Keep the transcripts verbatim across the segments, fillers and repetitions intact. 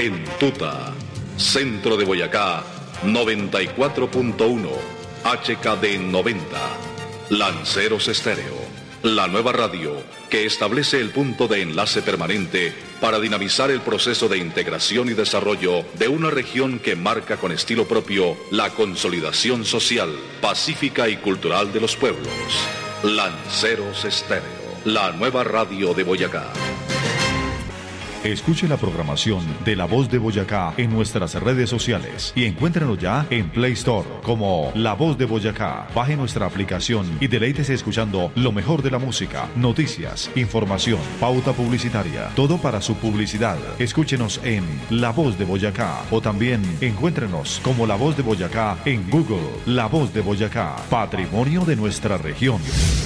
En Tuta, centro de Boyacá, noventa y cuatro punto uno, H K D noventa. Lanceros Estéreo, la nueva radio que establece el punto de enlace permanente para dinamizar el proceso de integración y desarrollo de una región que marca con estilo propio la consolidación social, pacífica y cultural de los pueblos. Lanceros Estéreo, la nueva radio de Boyacá. Escuche la programación de La Voz de Boyacá en nuestras redes sociales y encuéntrenos ya en Play Store como La Voz de Boyacá. Baje nuestra aplicación y deleítese escuchando lo mejor de la música, noticias, información, pauta publicitaria, todo para su publicidad. Escúchenos en La Voz de Boyacá o también encuéntrenos como La Voz de Boyacá en Google. La Voz de Boyacá, patrimonio de nuestra región.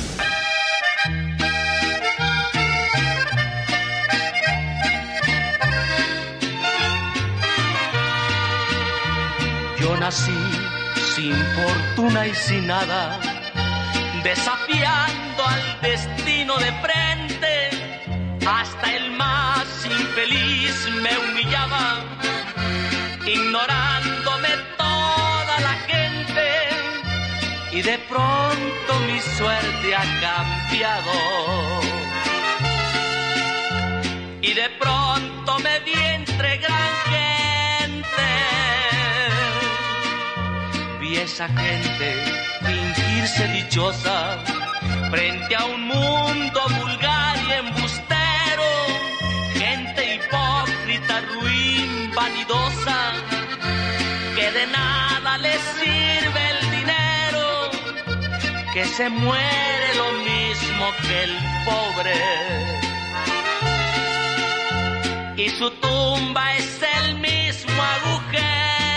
Yo nací sin fortuna y sin nada, desafiando al destino de frente. Hasta el más infeliz me humillaba, ignorándome toda la gente. Y de pronto mi suerte ha cambiado, y de pronto me vi entre gran gente. Vi esa gente fingirse dichosa frente a un mundo vulgar y embustero, gente hipócrita, ruin, vanidosa, que de nada les sirve el dinero, que se muere lo mismo que el pobre, y su tumba es el mismo agujero.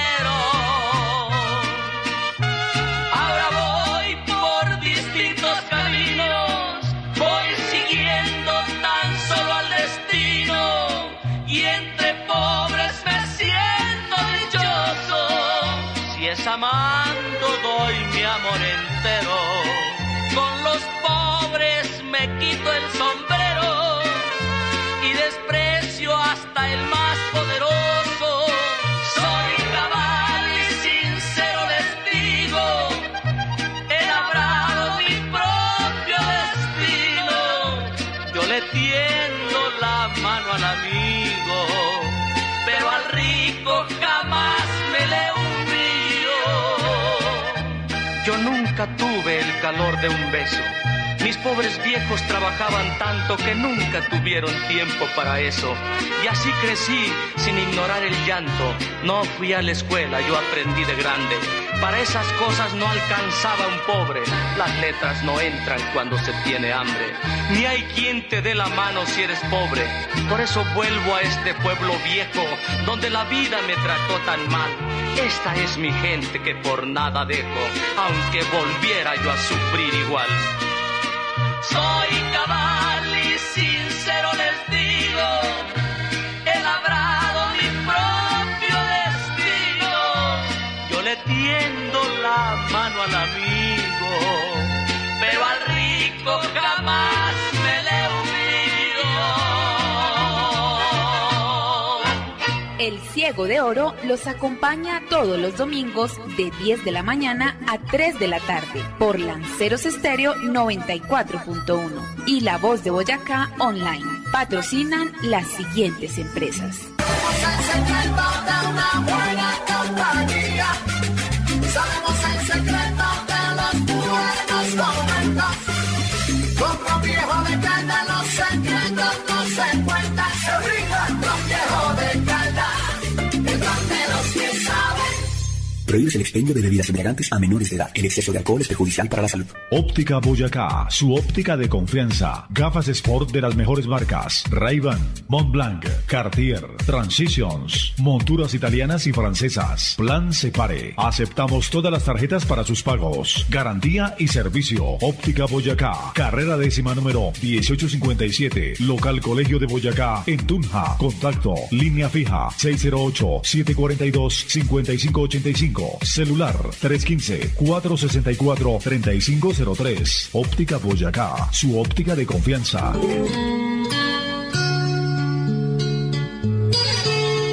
Amando doy mi amor entero, con los pobres me quito el sombrero y desprecio hasta el más poderoso. Soy cabal y sincero les digo, he labrado mi propio destino. Yo le tiendo la mano al amigo, pero al rico jamás me le humillo. Yo nunca tuve el calor de un beso. Mis pobres viejos trabajaban tanto que nunca tuvieron tiempo para eso. Y así crecí sin ignorar el llanto. No fui a la escuela, yo aprendí de grande. Para esas cosas no alcanzaba un pobre. Las letras no entran cuando se tiene hambre. Ni hay quien te dé la mano si eres pobre. Por eso vuelvo a este pueblo viejo, donde la vida me trató tan mal. Esta es mi gente que por nada dejo, aunque volviera yo a sufrir igual. Soy cabal y sincero les digo, he labrado mi propio destino. Yo le tiendo la mano al amigo, pero al rico jamás me le humillo. El Ciego de Oro los acompaña todos los domingos de diez de la mañana a tres de la tarde por Lanceros Estéreo noventa y cuatro punto uno y La Voz de Boyacá Online. Patrocinan las siguientes empresas. Sabemos el secreto de una buena compañía. Sabemos el secreto de los buenos momentos. Como viejo de calda, los secretos no se cuentan. Se brindan los viejos de calda, detrás de los que saben. Prohíbes el expendio de bebidas embriagantes a menores de edad. El exceso de alcohol es perjudicial para la salud. Óptica Boyacá, su óptica de confianza. Gafas Sport de las mejores marcas. Ray-Ban, Montblanc, Cartier, Transitions, monturas italianas y francesas. Plan Separe. Aceptamos todas las tarjetas para sus pagos. Garantía y servicio. Óptica Boyacá. Carrera décima número dieciocho cincuenta y siete. Local Colegio de Boyacá en Tunja. Contacto. Línea fija seis cero ocho, siete cuatro dos, cinco cinco ocho cinco. Celular tres uno cinco, cuatro seis cuatro, tres cinco cero tres. Óptica Boyacá, su óptica de confianza.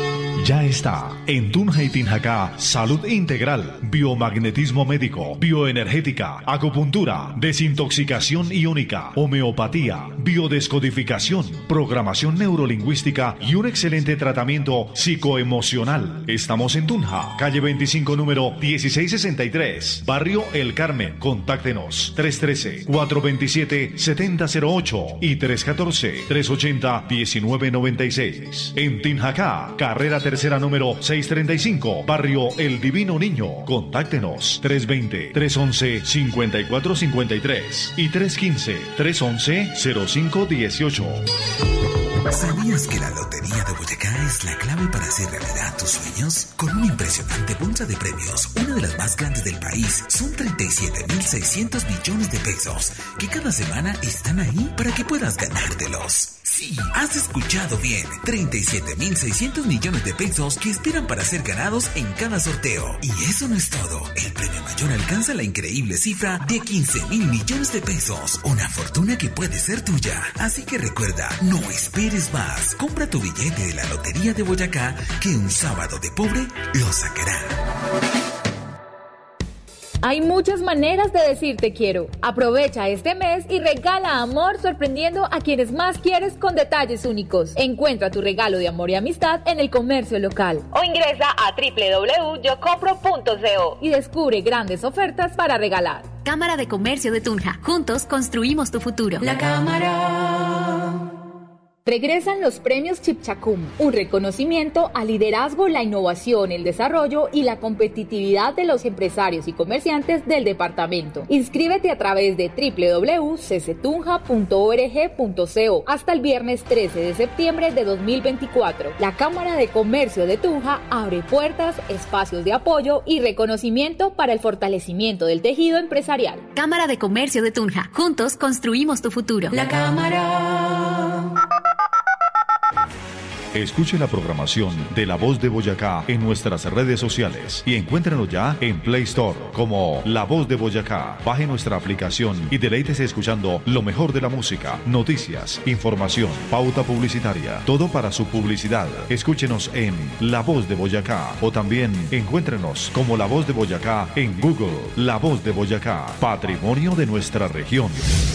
Ya está en Tunja y Tinjacá, salud integral, biomagnetismo médico, bioenergética, acupuntura, desintoxicación iónica, homeopatía, biodescodificación, programación neurolingüística y un excelente tratamiento psicoemocional. Estamos en Tunja, calle veinticinco, número dieciséis sesenta y tres, barrio El Carmen. Contáctenos tres uno tres, cuatro dos siete, siete cero cero ocho y tres uno cuatro, tres ocho cero, uno nueve nueve seis. En Tinjacá, carrera tercera número seiscientos treinta y cinco, barrio El Divino Niño. Contáctenos tres dos cero, tres uno uno, cinco cuatro cinco tres y tres uno cinco, tres uno uno, cero cinco uno ocho. ¿Sabías que la Lotería de Boyacá es la clave para hacer realidad tus sueños? Con una impresionante bolsa de premios, una de las más grandes del país, son treinta y siete mil seiscientos millones de pesos, que cada semana están ahí para que puedas ganártelos. Sí, has escuchado bien, treinta y siete mil seiscientos millones de pesos que esperan para ser ganados en cada sorteo. Y eso no es todo, el premio mayor alcanza la increíble cifra de quince mil millones de pesos, una fortuna que puede ser tuya. Así que recuerda, no esperes más, compra tu billete de la Lotería de Boyacá, que un sábado de pobre lo sacará. Hay muchas maneras de decir te quiero. Aprovecha este mes y regala amor sorprendiendo a quienes más quieres con detalles únicos. Encuentra tu regalo de amor y amistad en el comercio local o ingresa a doble u doble u doble u punto yo compro punto co y descubre grandes ofertas para regalar. Cámara de Comercio de Tunja. Juntos construimos tu futuro. La Cámara. Regresan los premios Chipchacum, un reconocimiento al liderazgo, la innovación, el desarrollo y la competitividad de los empresarios y comerciantes del departamento. Inscríbete a través de doble u doble u doble u punto c c tunja punto org punto co hasta el viernes trece de septiembre de dos mil veinticuatro. La Cámara de Comercio de Tunja abre puertas, espacios de apoyo y reconocimiento para el fortalecimiento del tejido empresarial. Cámara de Comercio de Tunja. Juntos construimos tu futuro. La Cámara. Escuche la programación de La Voz de Boyacá en nuestras redes sociales y encuéntrenos ya en Play Store como La Voz de Boyacá. Baje nuestra aplicación y deleítese escuchando lo mejor de la música, noticias, información, pauta publicitaria, todo para su publicidad. Escúchenos en La Voz de Boyacá o también encuéntrenos como La Voz de Boyacá en Google. La Voz de Boyacá, patrimonio de nuestra región.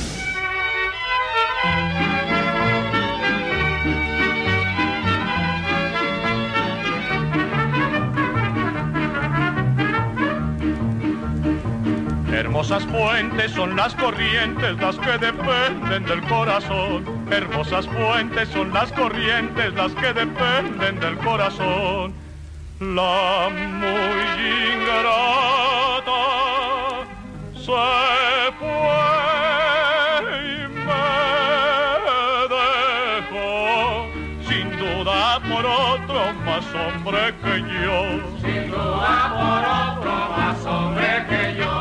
Hermosas fuentes son las corrientes, las que dependen del corazón. Hermosas fuentes son las corrientes, las que dependen del corazón. La muy ingrata se fue y me dejó, sin duda por otro más hombre que yo. Sin duda por otro más hombre que yo.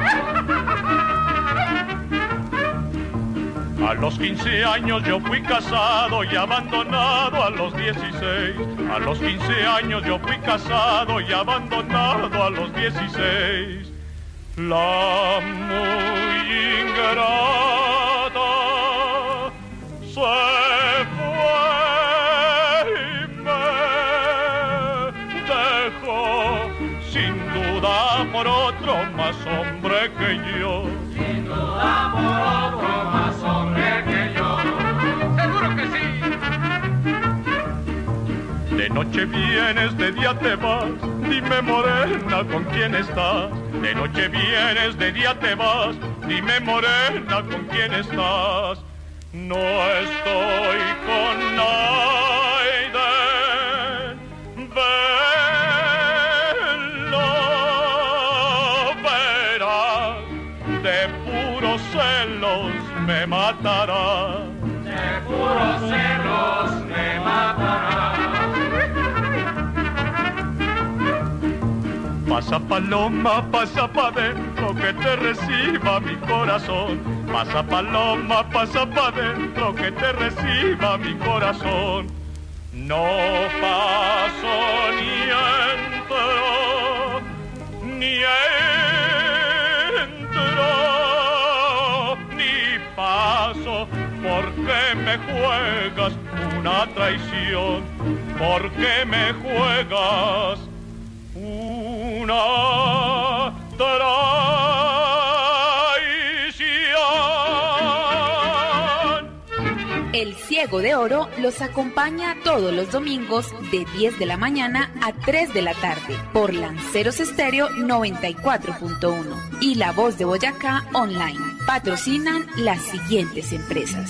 A los quince años yo fui casado y abandonado a los dieciséis. A los quince años yo fui casado y abandonado a los dieciséis. La muy ingrata se fue y me dejó, sin duda por otro más hombre que yo. Sin duda por otro más hombre que yo. Seguro que sí. De noche vienes, de día te vas. Dime morena con quién estás. De noche vienes, de día te vas. Dime morena con quién estás. No estoy con nadie. Velo, verás. De puros celos me matará. De puros celos me matará. Pasa paloma, pasa pa' dentro, que te reciba mi corazón. Pasa paloma, pasa pa' dentro, que te reciba mi corazón. No paso ni entro, ni entro, ni paso, porque me juegas una una traición. ¿Por qué me juegas una traición? El Ciego de Oro los acompaña todos los domingos de diez de la mañana a tres de la tarde por Lanceros Estéreo noventa y cuatro punto uno y La Voz de Boyacá Online. Patrocinan las siguientes empresas.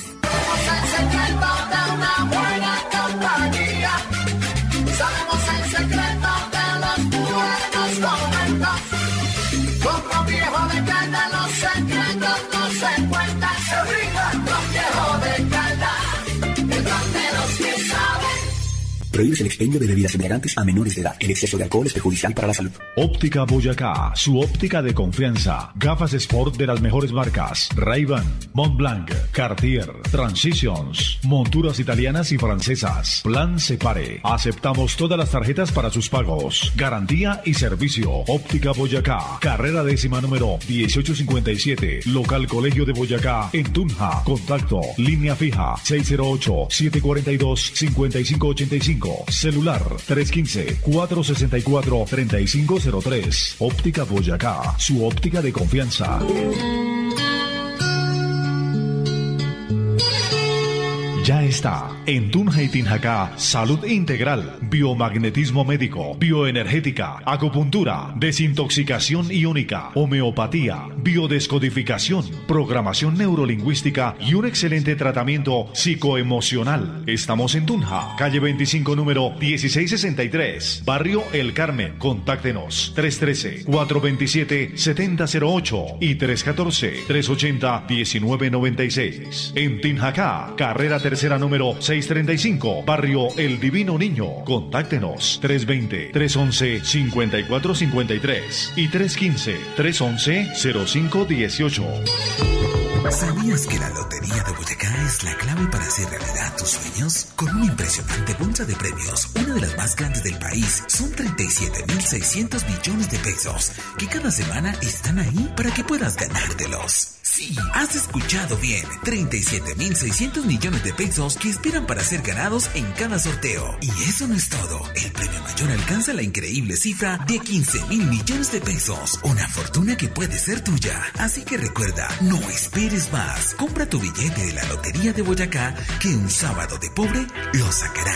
Sabemos el secreto de los buenos momentos. Como viejo de calda, los secretos no se cuentan. Se brinda con viejo de calda, el plan de los que saben. Prohíbes el expendio de bebidas embriagantes a menores de edad. El exceso de alcohol es perjudicial para la salud. Óptica Boyacá, su óptica de confianza. Gafas Sport de las mejores marcas. Ray-Ban, Montblanc, Cartier, Transitions. Monturas italianas y francesas. Plan Separe. Aceptamos todas las tarjetas para sus pagos. Garantía y servicio. Óptica Boyacá. Carrera décima número dieciocho cincuenta y siete. Local Colegio de Boyacá en Tunja. Contacto. Línea fija seis cero ocho, siete cuatro dos, cinco cinco ocho cinco. Celular tres uno cinco, cuatro seis cuatro, tres cinco cero tres. Óptica Boyacá, su óptica de confianza. Ya está en Tunja y Tinjacá, salud integral, biomagnetismo médico, bioenergética, acupuntura, desintoxicación iónica, homeopatía, biodescodificación, programación neurolingüística y un excelente tratamiento psicoemocional. Estamos en Tunja, calle veinticinco, número dieciséis sesenta y tres, barrio El Carmen. Contáctenos tres uno tres, cuatro dos siete, siete cero cero ocho y tres uno cuatro, tres ocho cero, uno nueve nueve seis. En Tinjacá, carrera tercera número seiscientos treinta y cinco, barrio El Divino Niño. Contáctenos tres dos cero, tres uno uno, cinco cuatro cinco tres y tres uno cinco, tres uno uno, cero cinco uno ocho. ¿Sabías que la Lotería de Boyacá es la clave para hacer realidad tus sueños? Con una impresionante bolsa de premios, una de las más grandes del país, son treinta y siete mil seiscientos millones de pesos, que cada semana están ahí para que puedas ganártelos. Sí, has escuchado bien, treinta y siete mil seiscientos millones de pesos que esperan para ser ganados en cada sorteo. Y eso no es todo, el premio mayor alcanza la increíble cifra de quince mil millones de pesos, una fortuna que puede ser tuya. Así que recuerda, no esperes más, compra tu billete de la Lotería de Boyacá, que un sábado de pobre lo sacará.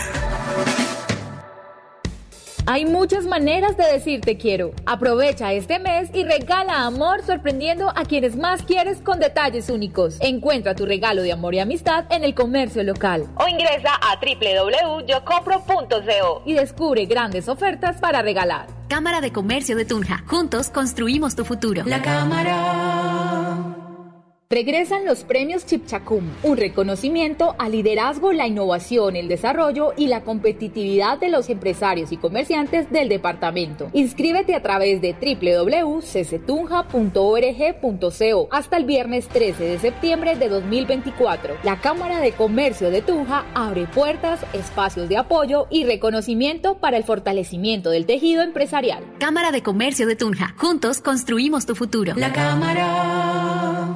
Hay muchas maneras de decir te quiero. Aprovecha este mes y regala amor sorprendiendo a quienes más quieres con detalles únicos. Encuentra tu regalo de amor y amistad en el comercio local o ingresa a doble u doble u doble u punto yo compro punto co y descubre grandes ofertas para regalar. Cámara de Comercio de Tunja. Juntos construimos tu futuro. La Cámara. Regresan los premios Chipchacum, un reconocimiento al liderazgo, la innovación, el desarrollo y la competitividad de los empresarios y comerciantes del departamento. Inscríbete a través de doble u doble u doble u punto c c tunja punto org punto co hasta el viernes trece de septiembre de dos mil veinticuatro. La Cámara de Comercio de Tunja abre puertas, espacios de apoyo y reconocimiento para el fortalecimiento del tejido empresarial. Cámara de Comercio de Tunja. Juntos construimos tu futuro. La Cámara.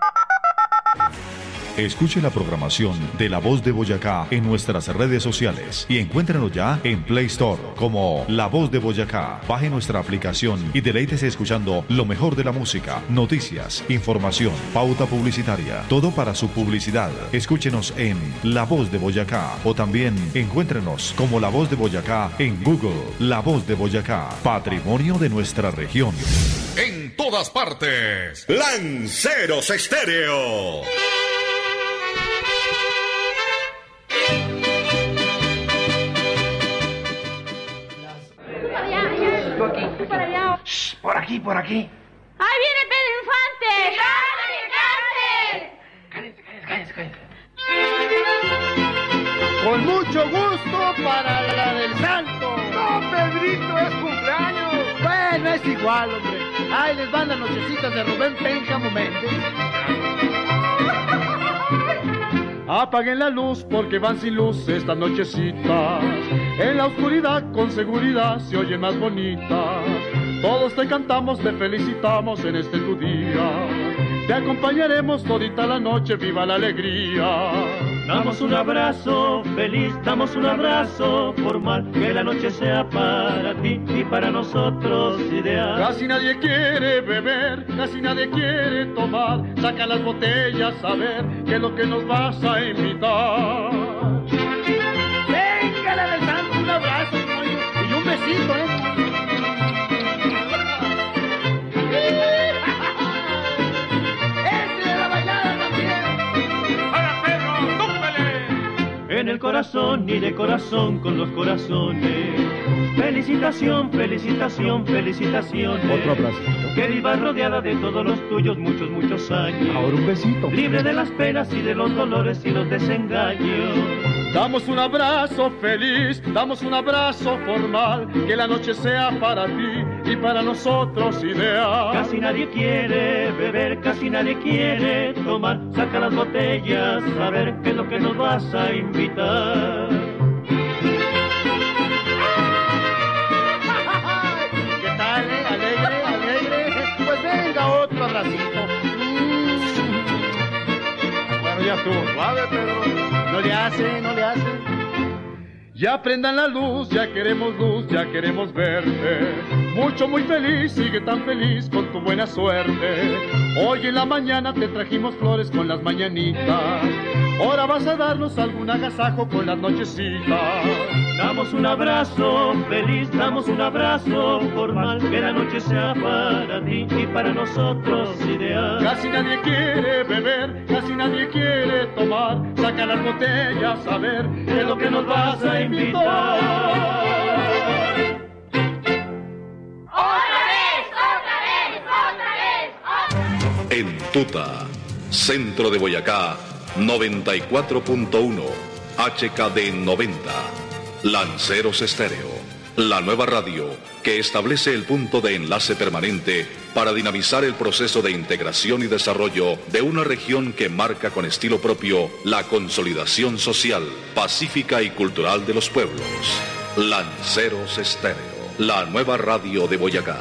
Escuche la programación de La Voz de Boyacá en nuestras redes sociales y encuéntrenos ya en Play Store como La Voz de Boyacá. Baje nuestra aplicación y deleítese escuchando lo mejor de la música, noticias, información, pauta publicitaria, todo para su publicidad. Escúchenos en La Voz de Boyacá o también encuéntrenos como La Voz de Boyacá en Google. La Voz de Boyacá, patrimonio de nuestra región. En todas partes, Lanceros Estéreo. Shh, por aquí, por aquí. ¡Ahí viene Pedro Infante! ¡Cállense, cállense, cállense, cállense! Con mucho gusto para la del santo. No, Pedrito, es cumpleaños. Bueno, es igual, hombre. Ahí les van las nochecitas de Rubén Pénjamo Méndez. Apaguen la luz porque van sin luz estas nochecitas. En la oscuridad con seguridad se oyen más bonitas. Todos te cantamos, te felicitamos en este tu día. Te acompañaremos todita la noche, viva la alegría. Damos un abrazo feliz, damos un abrazo formal, que la noche sea para ti y para nosotros ideal. Casi nadie quiere beber, casi nadie quiere tomar, saca las botellas a ver qué es lo que nos vas a invitar. Venga, la del santo, un abrazo y un besito, ¿eh? En el corazón y de corazón con los corazones. Felicitación, felicitación, felicitaciones. Otro abrazo. Que vivas rodeada de todos los tuyos muchos, muchos años. Ahora un besito. Libre de las penas y de los dolores y los desengaños. Damos un abrazo feliz, damos un abrazo formal, que la noche sea para ti y para nosotros ideal. Casi nadie quiere beber, casi nadie quiere tomar, saca las botellas a ver qué es lo que nos vas a invitar. ¿Qué tal, eh? Alegre, alegre. Pues venga, otro abracito. Bueno, ya estuvo suave, Pedro. No le hace, no le hace. Ya prendan la luz, ya queremos luz, ya queremos verte. Mucho, muy feliz, sigue tan feliz con tu buena suerte. Hoy en la mañana te trajimos flores con las mañanitas. Ahora vas a darnos algún agasajo con las nochecitas. Damos un abrazo feliz, damos un abrazo formal, que la noche sea para ti y para nosotros ideal. Casi nadie quiere beber, casi nadie quiere tomar, saca las botellas a ver qué es lo que nos vas a invitar. ¡Otra vez, otra vez, otra vez, otra vez! En Tuta, centro de Boyacá, noventa y cuatro punto uno, H K D noventa. Lanceros Estéreo, la nueva radio que establece el punto de enlace permanente para dinamizar el proceso de integración y desarrollo de una región que marca con estilo propio la consolidación social, pacífica y cultural de los pueblos. Lanceros Estéreo, la nueva radio de Boyacá.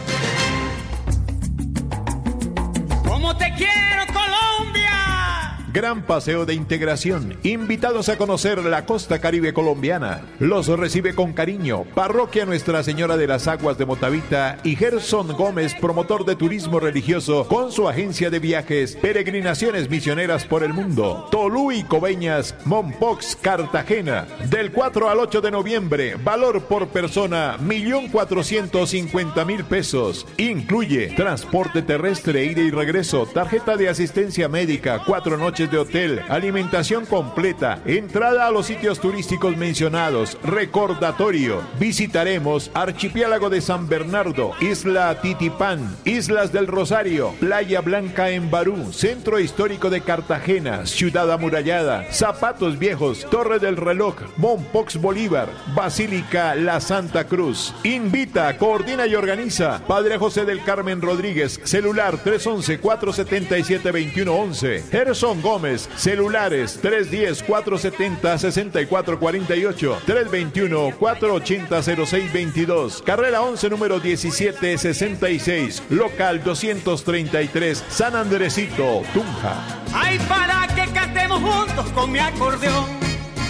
¡Cómo te quiero, Colombia! Gran paseo de integración. Invitados a conocer la costa caribe colombiana. Los recibe con cariño Parroquia Nuestra Señora de las Aguas de Motavita y Gerson Gómez, promotor de turismo religioso, con su agencia de viajes Peregrinaciones Misioneras por el Mundo. Tolú y Coveñas, Mompox, Cartagena. Del cuatro al ocho de noviembre. Valor por persona, un millón cuatrocientos cincuenta mil pesos. Incluye transporte terrestre, ida y regreso, tarjeta de asistencia médica, cuatro noches de hotel, alimentación completa, entrada a los sitios turísticos mencionados. Recordatorio: visitaremos Archipiélago de San Bernardo, Isla Titipán, Islas del Rosario, Playa Blanca en Barú, Centro Histórico de Cartagena, Ciudad Amurallada, Zapatos Viejos, Torre del Reloj, Mompox Bolívar, Basílica La Santa Cruz. Invita, coordina y organiza Padre José del Carmen Rodríguez. Celular tres once, cuatro setenta y siete, veintiuno once. Gerson Gómez, celulares tres diez, cuatro setenta, sesenta y cuatro cuarenta y ocho, tres veintiuno, cuatro ochenta, cero seis veintidós, carrera once, número diecisiete sesenta y seis, local doscientos treinta y tres, San Andresito, Tunja. ¡Ay, para que cantemos juntos con mi acordeón!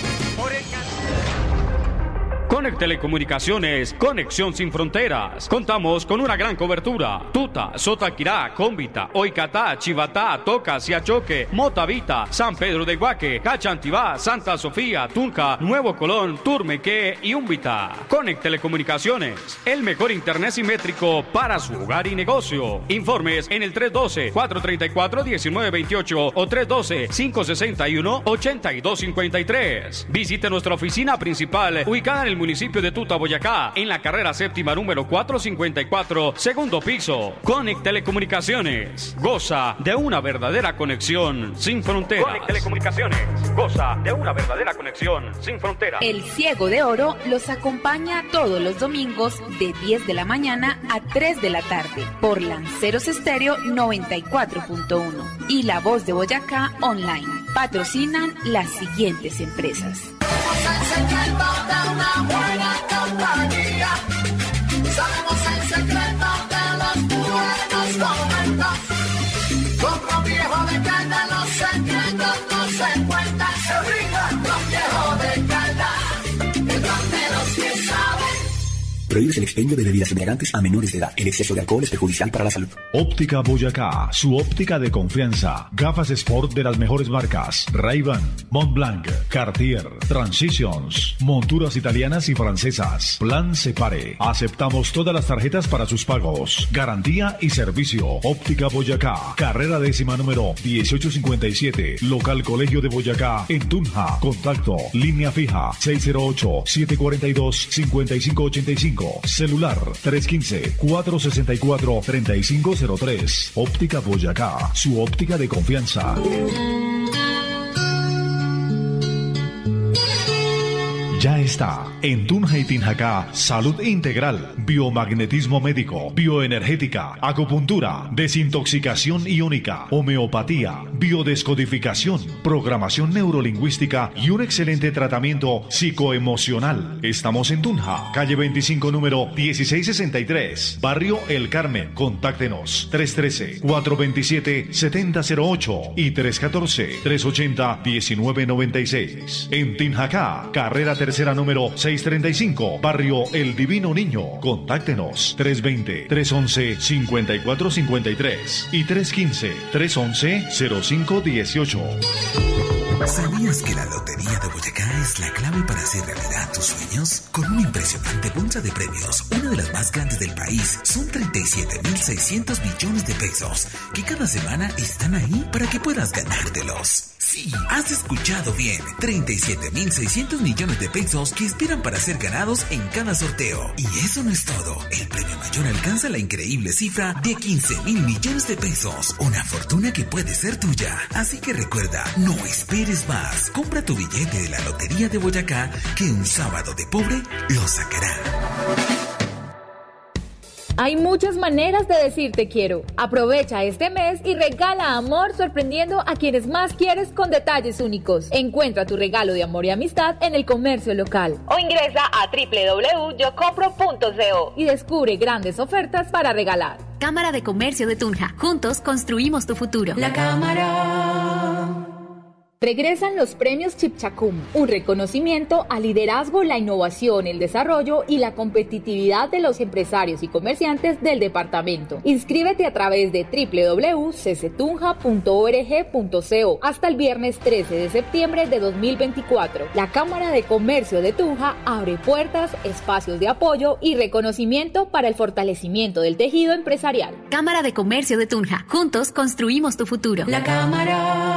Conec Telecomunicaciones, conexión sin fronteras. Contamos con una gran cobertura. Tuta, Sotaquirá, Cómbita, Oicatá, Chivatá, Toca, Siachoque, Motavita, San Pedro de Guaque, Cachantivá, Santa Sofía, Tunja, Nuevo Colón, Turmeque y Úmbita. Conec Telecomunicaciones, el mejor internet simétrico para su hogar y negocio. Informes en el tres uno dos, cuatro tres cuatro, uno nueve dos ocho o tres uno dos, cinco seis uno, ocho dos cinco tres. Visite nuestra oficina principal ubicada en el municipio de Tuta, Boyacá, en la carrera séptima número cuatrocientos cincuenta y cuatro, segundo piso. Conec Telecomunicaciones, goza de una verdadera conexión sin fronteras. Conec Telecomunicaciones, goza de una verdadera conexión sin fronteras. El Ciego de Oro los acompaña todos los domingos de diez de la mañana a tres de la tarde por Lanceros Estéreo noventa y cuatro punto uno y La Voz de Boyacá Online. Patrocinan las siguientes empresas. Una buena compañía. Sabemos el secreto de los buenos momentos. Compro viejo de carne, los secretos no se cuentan. Prohíbes el expendio de bebidas embriagantes a menores de edad. El exceso de alcohol es perjudicial para la salud. Óptica Boyacá, su óptica de confianza. Gafas Sport de las mejores marcas. Ray-Ban, Montblanc, Cartier, Transitions, monturas italianas y francesas. Plan Separe. Aceptamos todas las tarjetas para sus pagos. Garantía y servicio. Óptica Boyacá. Carrera décima número dieciocho cincuenta y siete. Local Colegio de Boyacá en Tunja. Contacto. Línea fija seis cero ocho, siete cuatro dos, cinco cinco ocho cinco. Celular tres uno cinco, cuatro seis cuatro, tres cinco cero tres. Óptica Boyacá. Su óptica de confianza. Ya está en Tunja y Tinjacá, salud integral, biomagnetismo médico, bioenergética, acupuntura, desintoxicación iónica, homeopatía, biodescodificación, programación neurolingüística y un excelente tratamiento psicoemocional. Estamos en Tunja, calle veinticinco, número dieciséis sesenta y tres, barrio El Carmen. Contáctenos tres uno tres, cuatro dos siete, siete cero cero ocho y tres uno cuatro, tres ocho cero, uno nueve nueve seis. En Tinjacá, carrera tercera número seiscientos treinta y cinco, barrio El Divino Niño. Contáctenos tres dos cero, tres once, cincuenta y cuatro cincuenta y tres y tres uno cinco, tres once, cero cinco dieciocho. ¿Sabías que la Lotería de Boyacá es la clave para hacer realidad tus sueños? Con una impresionante bolsa de premios, una de las más grandes del país, son treinta y siete mil seiscientos millones de pesos, que cada semana están ahí para que puedas ganártelos. Sí, has escuchado bien, treinta y siete mil seiscientos millones de pesos que esperan para ser ganados en cada sorteo. Y eso no es todo, el premio mayor alcanza la increíble cifra de quince mil millones de pesos, una fortuna que puede ser tuya. Así que recuerda, no esperes más, compra tu billete de la Lotería de Boyacá, que un sábado de pobre lo sacará. Hay muchas maneras de decir te quiero. Aprovecha este mes y regala amor sorprendiendo a quienes más quieres con detalles únicos. Encuentra tu regalo de amor y amistad en el comercio local o ingresa a doble u doble u doble u punto yo compro punto co y descubre grandes ofertas para regalar. Cámara de Comercio de Tunja. Juntos construimos tu futuro. La Cámara. Regresan los premios Chipchacum, un reconocimiento al liderazgo, la innovación, el desarrollo y la competitividad de los empresarios y comerciantes del departamento. Inscríbete a través de doble u doble u doble u punto c c tunja punto org punto co hasta el viernes trece de septiembre de dos mil veinticuatro. La Cámara de Comercio de Tunja abre puertas, espacios de apoyo y reconocimiento para el fortalecimiento del tejido empresarial. Cámara de Comercio de Tunja. Juntos construimos tu futuro. La Cámara.